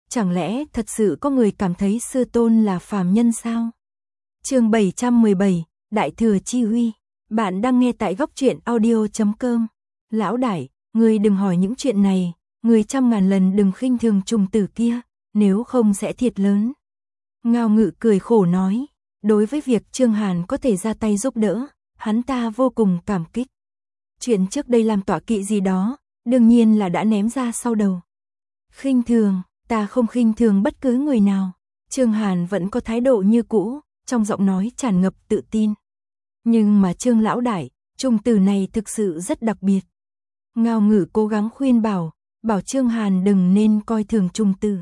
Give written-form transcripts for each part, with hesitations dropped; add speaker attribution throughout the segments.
Speaker 1: Chẳng lẽ thật sự có người cảm thấy sư tôn là phàm nhân sao? Chương 717, Đại thừa chi huy. Bạn đang nghe tại góc truyện audio.com. Lão đại, ngươi đừng hỏi những chuyện này, ngươi trăm ngàn lần đừng khinh thường trùng tử kia, nếu không sẽ thiệt lớn. Ngao Ngự cười khổ nói, đối với việc Trương Hàn có thể ra tay giúp đỡ, hắn ta vô cùng cảm kích. Chuyện trước đây làm tọa kỵ gì đó, đương nhiên là đã ném ra sau đầu. Khinh thường, ta không khinh thường bất cứ người nào. Trương Hàn vẫn có thái độ như cũ, trong giọng nói tràn ngập tự tin. Nhưng mà Trương lão đại, trùng tử này thực sự rất đặc biệt. Ngao Ngự cố gắng khuyên bảo Trương Hàn đừng nên coi thường trùng tử.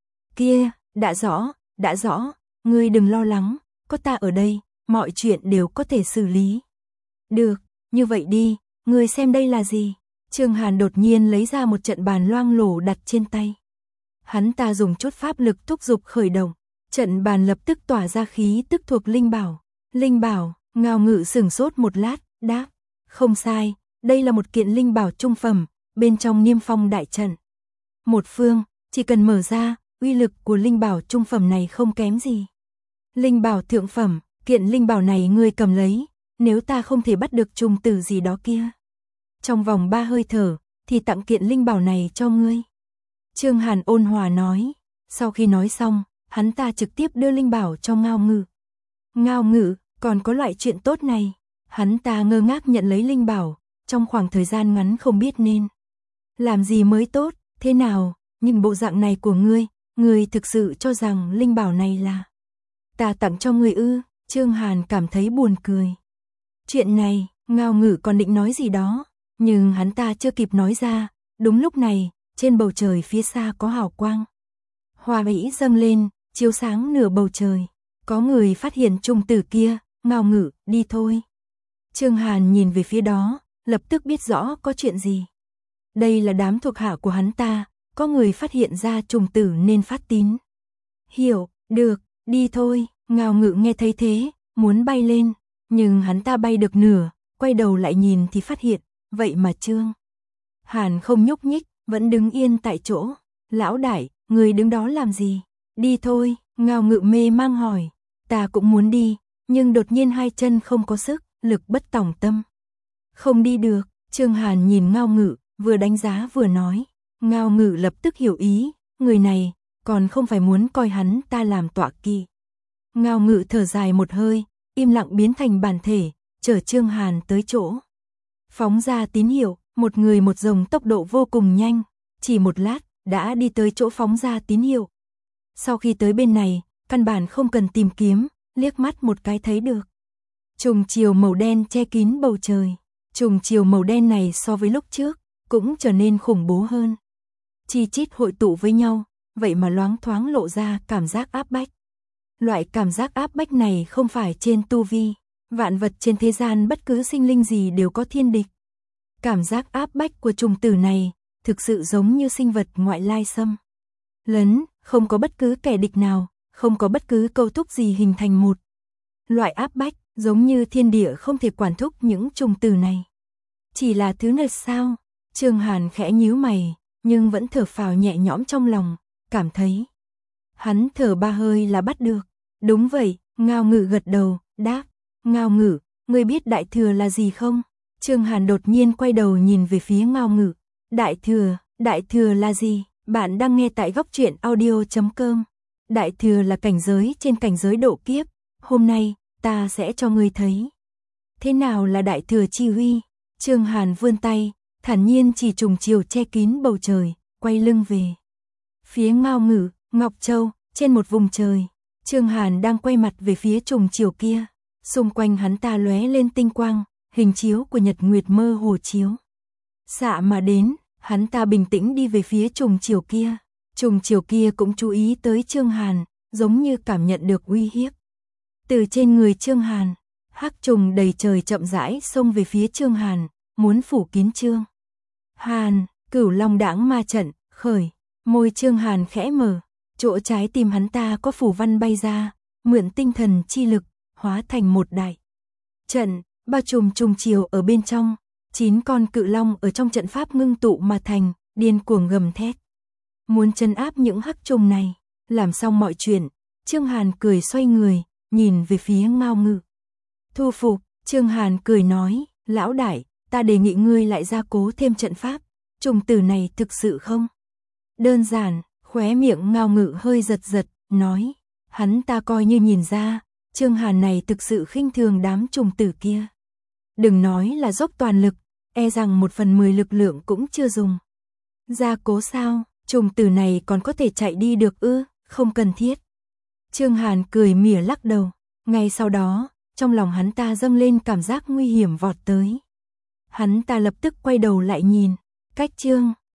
Speaker 1: Kia, đã rõ, ngươi đừng lo lắng, có ta ở đây, mọi chuyện đều có thể xử lý. Được, như vậy đi, ngươi xem đây là gì? Trương Hàn đột nhiên lấy ra một trận bàn loang lổ đặt trên tay. Hắn ta dùng chút pháp lực thúc giục khởi động, trận bàn lập tức tỏa ra khí tức thuộc linh bảo. Linh bảo, Ngao Ngự sửng sốt một lát, đáp, không sai, đây là một kiện linh bảo trung phẩm, bên trong Niêm Phong đại trận. Một phương, chỉ cần mở ra, uy lực của linh bảo trung phẩm này không kém gì. Linh bảo thượng phẩm, kiện linh bảo này ngươi cầm lấy, nếu ta không thể bắt được trùng tử gì đó kia, trong vòng 3 hơi thở, thì tặng kiện linh bảo này cho ngươi. Trương Hàn ôn hòa nói, sau khi nói xong, hắn ta trực tiếp đưa linh bảo cho Ngao Ngự. Ngao Ngự, còn có loại chuyện tốt này, hắn ta ngơ ngác nhận lấy linh bảo, trong khoảng thời gian ngắn không biết nên làm gì mới tốt, thế nào, nhưng bộ dạng này của ngươi thực sự cho rằng linh bảo này là ta tặng cho ngươi ư? Trương Hàn cảm thấy buồn cười. Chuyện này, Ngao Ngự còn định nói gì đó, nhưng hắn ta chưa kịp nói ra, đúng lúc này, trên bầu trời phía xa có hào quang hoa mỹ dâng lên, chiếu sáng nửa bầu trời. Có người phát hiện trùng tử kia, Ngao Ngự, đi thôi. Trương Hàn nhìn về phía đó, lập tức biết rõ có chuyện gì. Đây là đám thuộc hạ của hắn ta, có người phát hiện ra trùng tử nên phát tín. Hiểu, được, đi thôi. Ngao Ngự nghe thấy thế, muốn bay lên, nhưng hắn ta bay được nửa, quay đầu lại nhìn thì phát hiện, vậy mà Trương Hàn không nhúc nhích, vẫn đứng yên tại chỗ. Lão đại, người đứng đó làm gì? Đi thôi. Ngao Ngự mê mang hỏi. Ta cũng muốn đi, nhưng đột nhiên hai chân không có sức, lực bất tòng tâm. Không đi được. Trương Hàn nhìn Ngao Ngự, vừa đánh giá vừa nói. Ngao Ngự lập tức hiểu ý, người này còn không phải muốn coi hắn ta làm tọa kỵ. Ngao Ngự thở dài một hơi, im lặng biến thành bản thể, chở Trương Hàn tới chỗ. Phóng ra tín hiệu, một người một rồng tốc độ vô cùng nhanh, chỉ một lát đã đi tới chỗ phóng ra tín hiệu. Sau khi tới bên này, căn bản không cần tìm kiếm, liếc mắt một cái thấy được. Trùng chiều màu đen che kín bầu trời. Trùng chiều màu đen này so với lúc trước cũng trở nên khủng bố hơn. Chi chít hội tụ với nhau, vậy mà loáng thoáng lộ ra cảm giác áp bách. Loại cảm giác áp bách này không phải trên tu vi, vạn vật trên thế gian bất cứ sinh linh gì đều có thiên địch. Cảm giác áp bách của trùng tử này thực sự giống như sinh vật ngoại lai xâm lấn, không có bất cứ kẻ địch nào, không có bất cứ câu thúc gì hình thành một loại áp bách, giống như thiên địa không thể quản thúc những trùng tử này. Chỉ là thứ này sao? Trương Hàn khẽ nhíu mày, nhưng vẫn thở phào nhẹ nhõm trong lòng, cảm thấy hắn thở 3 hơi là bắt được. Đúng vậy, Ngao Ngự gật đầu, đáp. Ngao Ngự, ngươi biết đại thừa là gì không? Trương Hàn đột nhiên quay đầu nhìn về phía Ngao Ngự. Đại thừa là gì? Bạn đang nghe tại góc truyện audio.com. Đại thừa là cảnh giới trên cảnh giới độ kiếp. Hôm nay, ta sẽ cho ngươi thấy thế nào là đại thừa chi huy. Trương Hàn vươn tay, thản nhiên chỉ trùng chiều che kín bầu trời, quay lưng về phía Ngao Ngự, Ngọc Châu, trên một vùng trời. Trương Hàn đang quay mặt về phía trùng chiều kia, xung quanh hắn ta lóe lên tinh quang, hình chiếu của nhật nguyệt mơ hồ chiếu xạ mà đến. Hắn ta bình tĩnh đi về phía trùng chiều kia. Trùng chiều kia cũng chú ý tới Trương Hàn, giống như cảm nhận được uy hiếp từ trên người Trương Hàn. Hắc trùng đầy trời chậm rãi xông về phía Trương Hàn, muốn phủ kín Trương Hàn. Cửu Long Đãng ma trận khởi, môi Trương Hàn khẽ mở, chỗ trái tim hắn ta có phủ văn bay ra, mượn tinh thần chi lực, hóa thành một đại trận, bao trùm trùng chiều ở bên trong. 9 con cự long ở trong trận pháp ngưng tụ mà thành, điên cuồng gầm thét. muốn trấn áp những hắc trùng này. Làm xong mọi chuyện, Trương Hàn cười xoay người, nhìn về phía Ngao Ngự. Thu phục, Trương Hàn cười nói, lão đại, ta đề nghị ngươi lại gia cố thêm trận pháp, trùng tử này thực sự không? Đơn giản, khóe miệng Ngao Ngự hơi giật giật, nói, hắn ta coi như nhìn ra, Trương Hàn này thực sự khinh thường đám trùng tử kia. Đừng nói là dốc toàn lực, e rằng 1/10 lực lượng cũng chưa dùng. Gia cố sao, trùng tử này còn có thể chạy đi được ư, không cần thiết. Trương Hàn cười mỉa lắc đầu, ngay sau đó, trong lòng hắn ta dâng lên cảm giác nguy hiểm vọt tới. Hắn ta lập tức quay đầu lại nhìn, cách Trương